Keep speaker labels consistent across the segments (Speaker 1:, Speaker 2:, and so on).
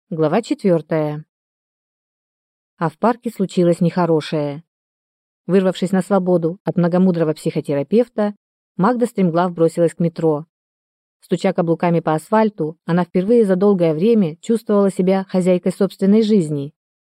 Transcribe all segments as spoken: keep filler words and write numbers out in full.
Speaker 1: Глава четвертая. А в парке случилось нехорошее. Вырвавшись на свободу от многомудрого психотерапевта, Магда стремглав бросилась к метро. Стуча каблуками по асфальту, она впервые за долгое время чувствовала себя хозяйкой собственной жизни.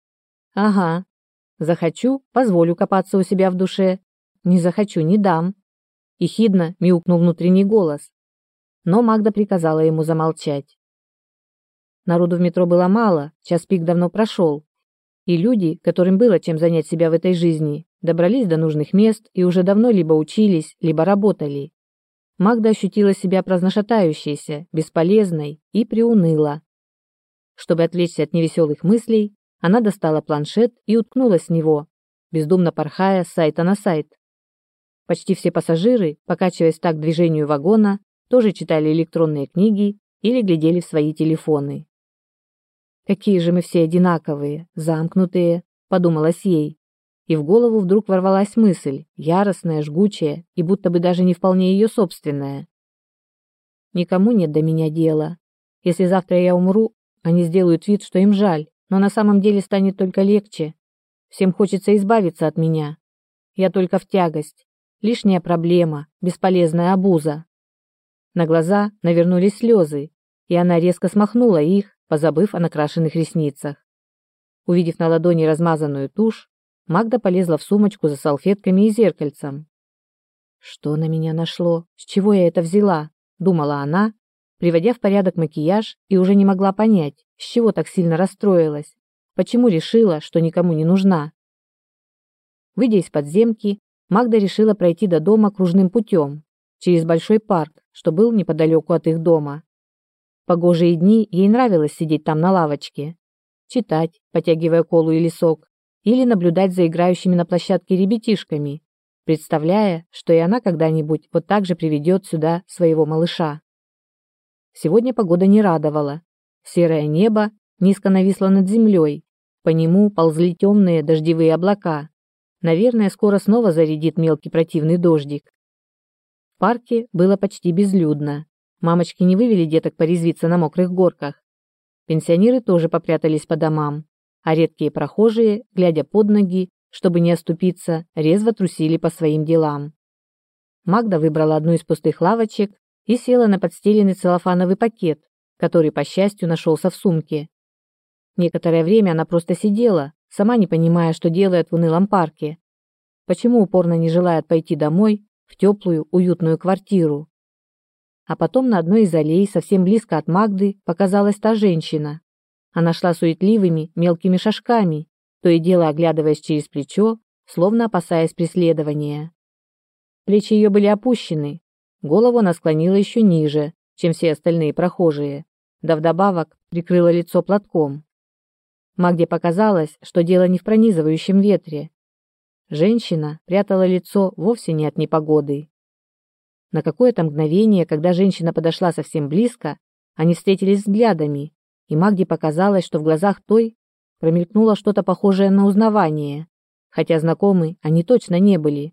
Speaker 1: Ага, захочу, позволю копаться у себя в душе, не захочу, не дам. Ехидно мяукнул внутренний голос, но Магда приказала ему замолчать. Народу в метро было мало, час пик давно прошел, и люди, которым было чем занять себя в этой жизни, добрались до нужных мест и уже давно либо учились, либо работали. Магда ощутила себя праздношатающейся, бесполезной и приуныла. Чтобы отвлечься от невеселых мыслей, она достала планшет и уткнулась в него, бездумно порхая с сайта на сайт. Почти все пассажиры, покачиваясь так к движению вагона, тоже читали электронные книги или глядели в свои телефоны. «Какие же мы все одинаковые, замкнутые», — подумалось ей, и в голову вдруг ворвалась мысль, яростная, жгучая и будто бы даже не вполне ее собственная. «Никому нет до меня дела. Если завтра я умру, они сделают вид, что им жаль, но на самом деле станет только легче. Всем хочется избавиться от меня. Я только в тягость, лишняя проблема, бесполезная обуза». На глаза навернулись слезы, и она резко смахнула их, позабыв о накрашенных ресницах. Увидев на ладони размазанную тушь, Магда полезла в сумочку за салфетками и зеркальцем. «Что на меня нашло? С чего я это взяла?» — думала она, приводя в порядок макияж, и уже не могла понять, с чего так сильно расстроилась, почему решила, что никому не нужна. Выйдя из подземки, Магда решила пройти до дома кружным путем, через большой парк, что был неподалеку от их дома. В погожие дни ей нравилось сидеть там на лавочке, читать, потягивая колу или сок, или наблюдать за играющими на площадке ребятишками, представляя, что и она когда-нибудь вот так же приведет сюда своего малыша. Сегодня погода не радовала. Серое небо низко нависло над землей, по нему ползли темные дождевые облака. Наверное, скоро снова зарядит мелкий противный дождик. В парке было почти безлюдно. Мамочки не вывели деток порезвиться на мокрых горках. Пенсионеры тоже попрятались по домам, а редкие прохожие, глядя под ноги, чтобы не оступиться, резво трусили по своим делам. Магда выбрала одну из пустых лавочек и села на подстеленный целлофановый пакет, который, по счастью, нашелся в сумке. Некоторое время она просто сидела, сама не понимая, что делает в унылом парке. Почему упорно не желает пойти домой, в теплую, уютную квартиру? А потом на одной из аллей, совсем близко от Магды, показалась та женщина. Она шла суетливыми, мелкими шажками, то и дело оглядываясь через плечо, словно опасаясь преследования. Плечи ее были опущены, голову она склонила еще ниже, чем все остальные прохожие, да вдобавок прикрыла лицо платком. Магде показалось, что дело не в пронизывающем ветре. Женщина прятала лицо вовсе не от непогоды. На какое-то мгновение, когда женщина подошла совсем близко, они встретились взглядами, и Магде показалось, что в глазах той промелькнуло что-то похожее на узнавание, хотя знакомы они точно не были.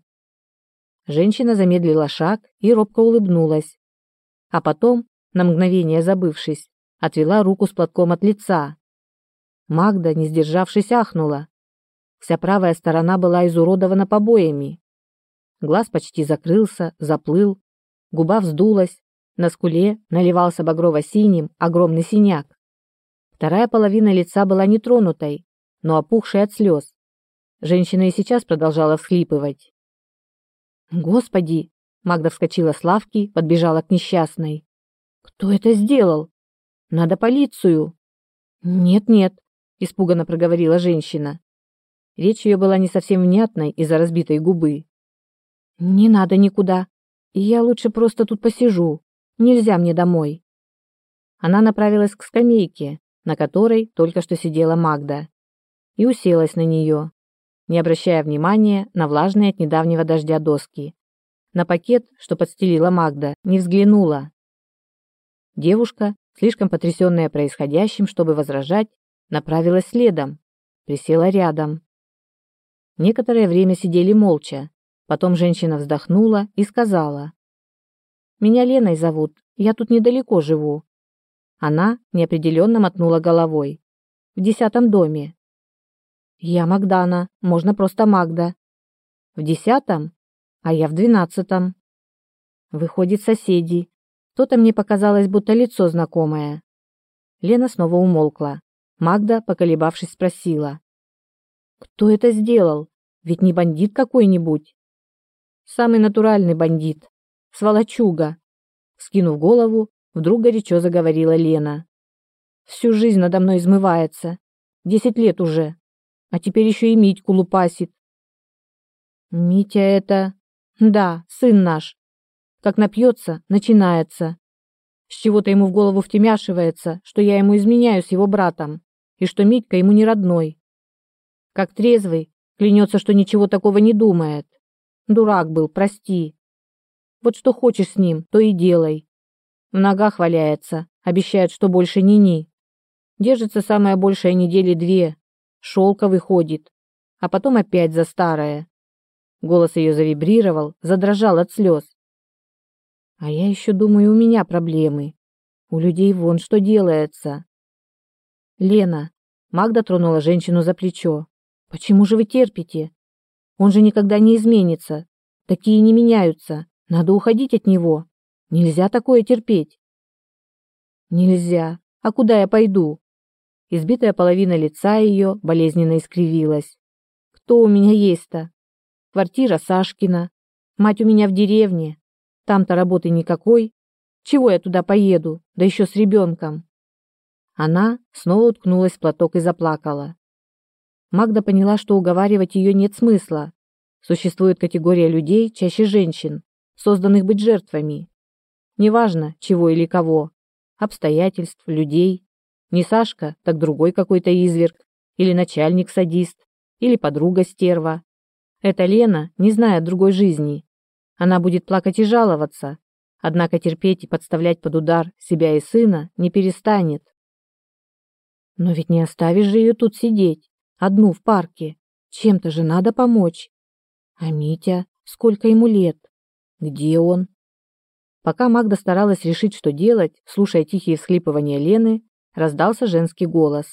Speaker 1: Женщина замедлила шаг и робко улыбнулась, а потом, на мгновение забывшись, отвела руку с платком от лица. Магда, не сдержавшись, ахнула. Вся правая сторона была изуродована побоями. Глаз почти закрылся, заплыл, губа вздулась, на скуле наливался багрово-синим огромный синяк. Вторая половина лица была нетронутой, но опухшей от слез. Женщина и сейчас продолжала всхлипывать. «Господи!» — Магда вскочила с лавки, подбежала к несчастной. «Кто это сделал? Надо полицию!» «Нет-нет», — испуганно проговорила женщина. Речь ее была не совсем внятной из-за разбитой губы. «Не надо никуда. Я лучше просто тут посижу. Нельзя мне домой». Она направилась к скамейке, на которой только что сидела Магда, и уселась на нее, не обращая внимания на влажные от недавнего дождя доски. На пакет, что подстелила Магда, не взглянула. Девушка, слишком потрясенная происходящим, чтобы возражать, направилась следом, присела рядом. Некоторое время сидели молча. Потом женщина вздохнула и сказала: «Меня Леной зовут, я тут недалеко живу». Она неопределенно мотнула головой. в десятом доме. Я Магдана, можно просто Магда. В десятом, а я в двенадцатом. Выходит, соседи. То-то мне показалось, будто лицо знакомое. Лена снова умолкла. Магда, поколебавшись, спросила: кто это сделал? Ведь не бандит какой-нибудь. Самый натуральный бандит. Сволочуга. Скинув голову, вдруг горячо заговорила Лена. Всю жизнь надо мной измывается. Десять лет уже. А теперь еще и Митьку лупасит. Митя это... Да, сын наш. Как напьется, начинается. С чего-то ему в голову втемяшивается, что я ему изменяю с его братом, и что Митька ему не родной. Как трезвый, клянется, что ничего такого не думает. Дурак был, прости. Вот что хочешь с ним, то и делай. В ногах валяется, обещает, что больше ни-ни. Держится самое большее недели две. Шелковый ходит, а потом опять за старое. Голос ее завибрировал, задрожал от слез. А я еще думаю, у меня проблемы. У людей вон что делается. Лена, Магда тронула женщину за плечо. Почему же вы терпите? Он же никогда не изменится. Такие не меняются. Надо уходить от него. Нельзя такое терпеть. Нельзя. А куда я пойду? Избитая половина лица ее болезненно искривилась. Кто у меня есть-то? Квартира Сашкина. Мать у меня в деревне. Там-то работы никакой. Чего я туда поеду? Да еще с ребенком. Она снова уткнулась в платок и заплакала. Магда поняла, что уговаривать ее нет смысла. Существует категория людей, чаще женщин, созданных быть жертвами. Неважно, чего или кого. Обстоятельств, людей. Не Сашка, так другой какой-то изверг. Или начальник-садист. Или подруга-стерва. Эта Лена не знает другой жизни. Она будет плакать и жаловаться. Однако терпеть и подставлять под удар себя и сына не перестанет. Но ведь не оставишь же ее тут сидеть. Одну в парке. Чем-то же надо помочь. А Митя? Сколько ему лет? Где он? Пока Магда старалась решить, что делать, слушая тихие всхлипывания Лены, раздался женский голос.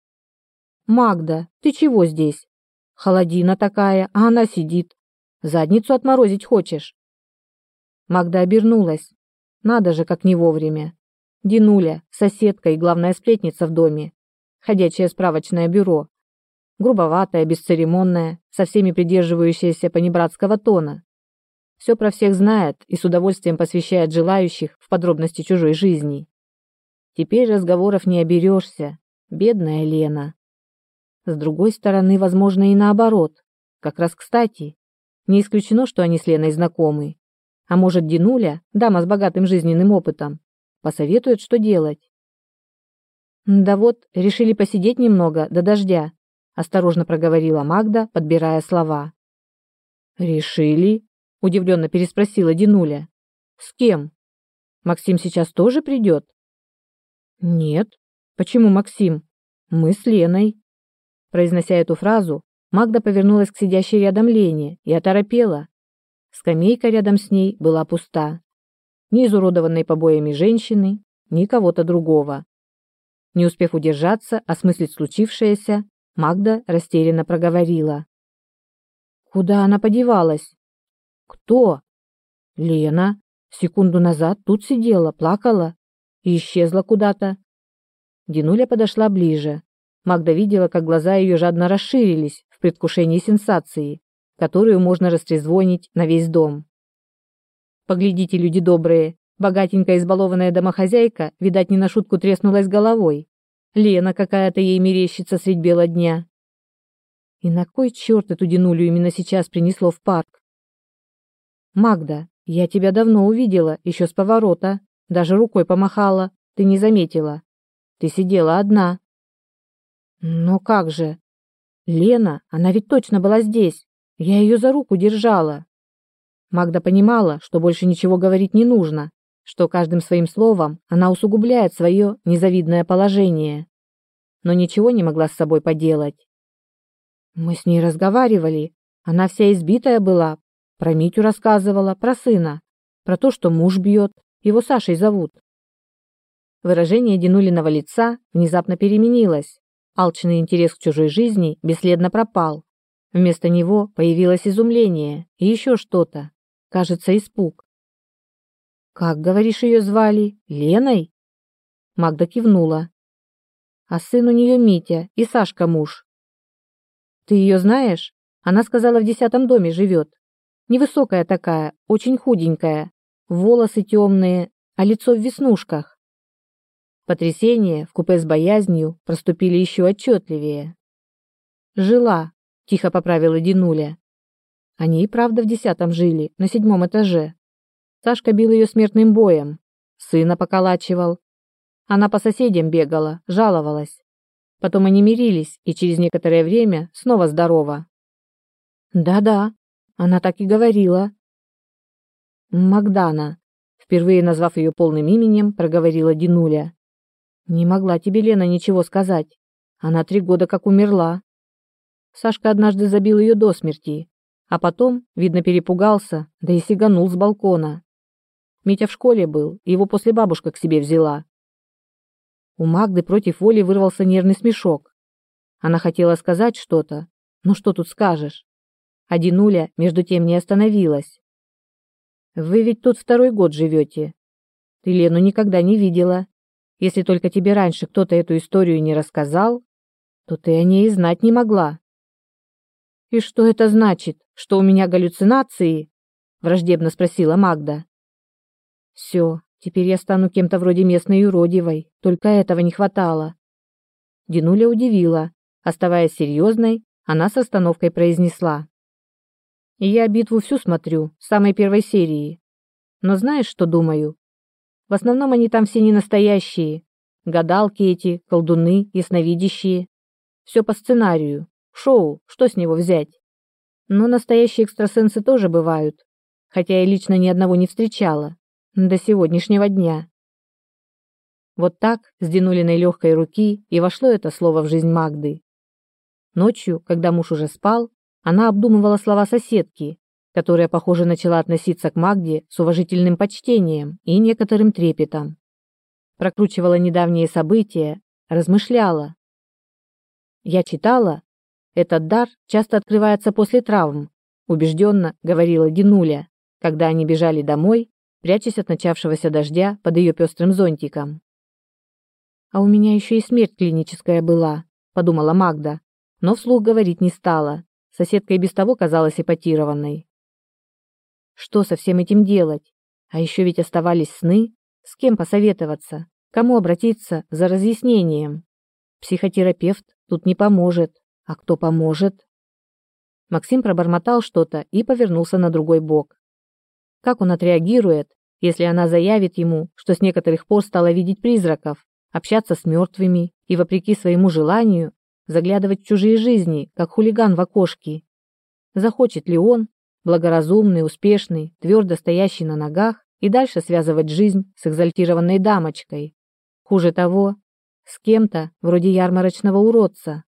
Speaker 1: «Магда, ты чего здесь? Холодина такая, а она сидит. Задницу отморозить хочешь?» Магда обернулась. Надо же, как не вовремя. Динуля, соседка и главная сплетница в доме. Ходячее справочное бюро. Грубоватая, бесцеремонная, со всеми придерживающаяся понебратского тона. Все про всех знает и с удовольствием посвящает желающих в подробности чужой жизни. Теперь разговоров не оберешься, бедная Лена. С другой стороны, возможно, и наоборот. Как раз кстати. Не исключено, что они с Леной знакомы. А может, Динуля, дама с богатым жизненным опытом, посоветует, что делать. Да вот, решили посидеть немного до дождя. Осторожно проговорила Магда, подбирая слова. «Решили?» – удивленно переспросила Динуля. «С кем? Максим сейчас тоже придет?» «Нет. Почему Максим? Мы с Леной». Произнося эту фразу, Магда повернулась к сидящей рядом Лене и оторопела. Скамейка рядом с ней была пуста. Ни изуродованной побоями женщины, ни кого-то другого. Не успев удержаться, осмыслить случившееся, Магда растерянно проговорила. «Куда она подевалась?» «Кто?» «Лена. Секунду назад тут сидела, плакала и исчезла куда-то». Динуля подошла ближе. Магда видела, как глаза ее жадно расширились в предвкушении сенсации, которую можно растрезвонить на весь дом. «Поглядите, люди добрые, богатенькая избалованная домохозяйка, видать, не на шутку треснулась головой. Лена какая-то ей мерещится средь бела дня». И на кой черт эту Динулю именно сейчас принесло в парк? «Магда, я тебя давно увидела, еще с поворота. Даже рукой помахала. Ты не заметила. Ты сидела одна». «Но как же? Лена, она ведь точно была здесь. Я ее за руку держала». Магда понимала, что больше ничего говорить не нужно, что каждым своим словом она усугубляет свое незавидное положение. Но ничего не могла с собой поделать. «Мы с ней разговаривали. Она вся избитая была. Про Митю рассказывала, про сына. Про то, что муж бьет. Его Сашей зовут». Выражение Динулиного лица внезапно переменилось. Алчный интерес к чужой жизни бесследно пропал. Вместо него появилось изумление и еще что-то. Кажется, испуг. «Как, говоришь, ее звали? Леной?» Магда кивнула. «А сын у нее Митя и Сашка муж. Ты ее знаешь? Она сказала, в десятом доме живет. Невысокая такая, очень худенькая, волосы темные, а лицо в веснушках». Потрясение вкупе с боязнью проступили еще отчетливее. «Жила», — тихо поправила Динуля. Они и правда в десятом жили, на седьмом этаже. Сашка бил ее смертным боем, сына поколачивал. Она по соседям бегала, жаловалась. Потом они мирились, и через некоторое время снова здорова. «Да-да», она так и говорила. «Магдана», впервые назвав ее полным именем, проговорила Динуля. «Не могла тебе Лена ничего сказать. Она три года как умерла. Сашка однажды забил ее до смерти, а потом, видно, перепугался, да и сиганул с балкона. Митя в школе был, его после бабушка к себе взяла». У Магды против воли вырвался нервный смешок. Она хотела сказать что-то, но что тут скажешь? А Динуля между тем не остановилась. «Вы ведь тут второй год живете. Ты Лену никогда не видела. Если только тебе раньше кто-то эту историю не рассказал, то ты о ней и знать не могла». «И что это значит? Что у меня галлюцинации?» враждебно спросила Магда. «Все, теперь я стану кем-то вроде местной юродивой, только этого не хватало». Динуля удивила. Оставаясь серьезной, она с расстановкой произнесла: «И я битву всю смотрю, с самой первой серии. Но знаешь, что думаю? В основном они там все не настоящие. Гадалки эти, колдуны, ясновидящие. Все по сценарию. Шоу, что с него взять? Но настоящие экстрасенсы тоже бывают, хотя я лично ни одного не встречала. До сегодняшнего дня». Вот так, с Динулиной легкой руки, и вошло это слово в жизнь Магды. Ночью, когда муж уже спал, она обдумывала слова соседки, которая, похоже, начала относиться к Магде с уважительным почтением и некоторым трепетом. Прокручивала недавние события, размышляла. «Я читала, этот дар часто открывается после травм», убежденно говорила Динуля, когда они бежали домой, прячась от начавшегося дождя под ее пестрым зонтиком. «А у меня еще и смерть клиническая была», подумала Магда, но вслух говорить не стала. Соседка и без того казалась эпатированной. Что со всем этим делать? А еще ведь оставались сны. С кем посоветоваться? Кому обратиться за разъяснением? Психотерапевт тут не поможет. А кто поможет? Максим пробормотал что-то и повернулся на другой бок. Как он отреагирует, если она заявит ему, что с некоторых пор стала видеть призраков, общаться с мертвыми и, вопреки своему желанию, заглядывать в чужие жизни, как хулиган в окошки? Захочет ли он, благоразумный, успешный, твердо стоящий на ногах, и дальше связывать жизнь с экзальтированной дамочкой? Хуже того, с кем-то вроде ярмарочного уродца.